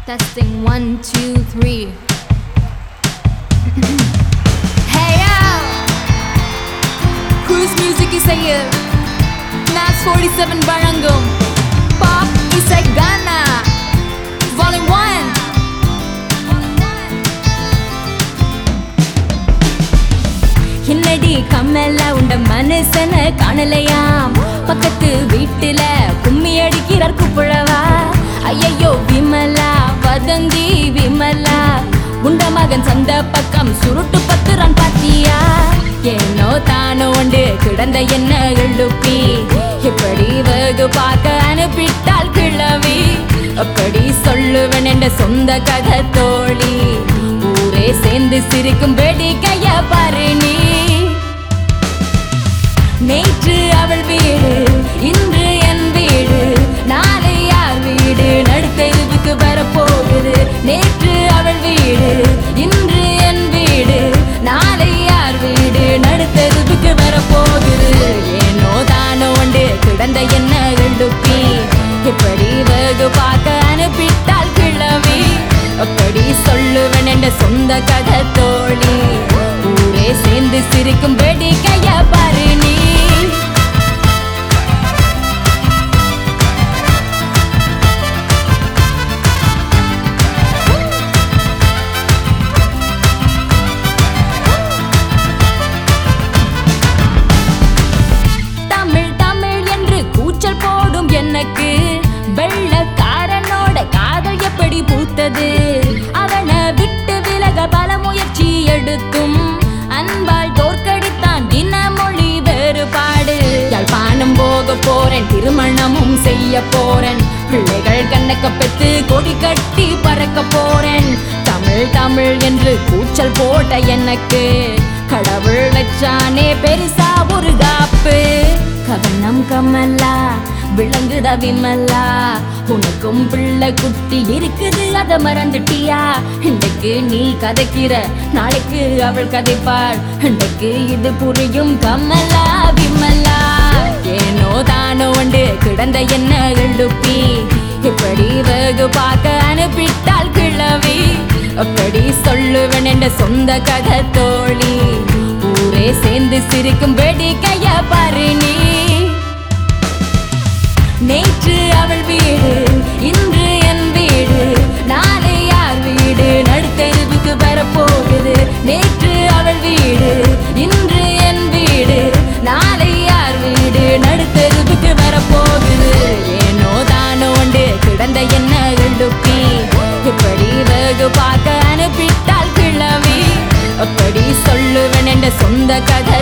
Testing 1, 2, 3. Hey yo! Cruise music isaiya Max 47 வழங்கும் Pop இசை Ghana Volume 1. என்னடி கம்மலா உண்ட மனுஷன காணலையாம் பக்கத்து வீட்டுல கும்மி அடிக்கிறார் குப்புழவா ஐயோ விமலா வதந்தி விமலா உண்ட மகன் சந்த பக்கம் சுருட்டு பத்துறான் பாத்தியா ஏனோ தானோ உண்டு கிடந்த என்ன எழுப்பி இப்படி வெகு பார்க்க அனுப்பிட்டால் கிழவி அப்படி சொல்லுவன் என்ற சொந்த கதை தோழி ஊரே சேர்ந்து சிரிக்கும் வேடிக்கைய பாரு நீ நேற்று அவள் வீடு இன்று என் வீடு நாளை யார் வீடு நடுத்தெருவுக்கு வரப்போகுது நேற்று அவள் வீடு இன்று என் வீடு நாளை யார் வீடு நடுத்தெருவுக்கு வரப்போகுது ஏனோ தானோ உண்டு கிடந்த என்ன எழுப்பி இப்படி வெகு பார்க்க அனுப்பிட்டால் கிழவி அப்படி சொல்லுவன் என்ற சொந்த கதை தோழி ஊரே சேர்ந்து சிரிக்கும் வேடிக்கைய பாரு நீ எனக்கு வெள்ளக்காரனோட காதல் எப்படி பூத்தது அவனை விட்டு விலக பல முயற்சி எடுத்தும் அன்பால் தோற்கடித்தான் தினமொழி வேறுபாடு யாழ்ப்பாணம் போக போறேன் திருமணமும் செய்ய போறேன் பிள்ளைகள் கண்ணக்க பெற்று கொடி கட்டி பறக்க போறேன் தமிழ் தமிழ் என்று கூச்சல் போட்ட எனக்கு கடவுள் வச்சானே பெருசா ஒரு காப்பு கவனம் கமலா விளங்குதா விமலா உனக்கும் பிள்ளை குட்டி இருக்குது அத மறந்துட்டியா இன்றைக்கு நீ கதைக்கிற நாளைக்கு அவள் கதைப்பாள் இன்றைக்கு இது புரியும் கமலா விமலா ஏனோ தானோ உண்டு கிடந்த என்ன எழுப்பி இப்படி வெகு பார்க்க அனுப்பிட்டால் கிழவி அப்படி சொல்லுவன் என்ற சொந்த கதை தோழி ஊரே சேர்ந்து சிரிக்கும் வேடிக்கைய பாரு நீ நேற்று அவள் வீடு இன்று என் வீடு நாளை யார் வீடு நடுத்தெருவுக்கு வரப்போகுது நேற்று அவள் வீடு இன்று என் வீடு நாளை யார் வீடு நடுத்தெருவுக்கு வரப்போகுது ஏனோ தானோ உண்டு கிடந்த என்ன எழுப்பி இப்படி வெகு பார்க்க அனுப்பிட்டால் கிழவி அப்படி சொல்லுவன் என்ற சொந்த கதை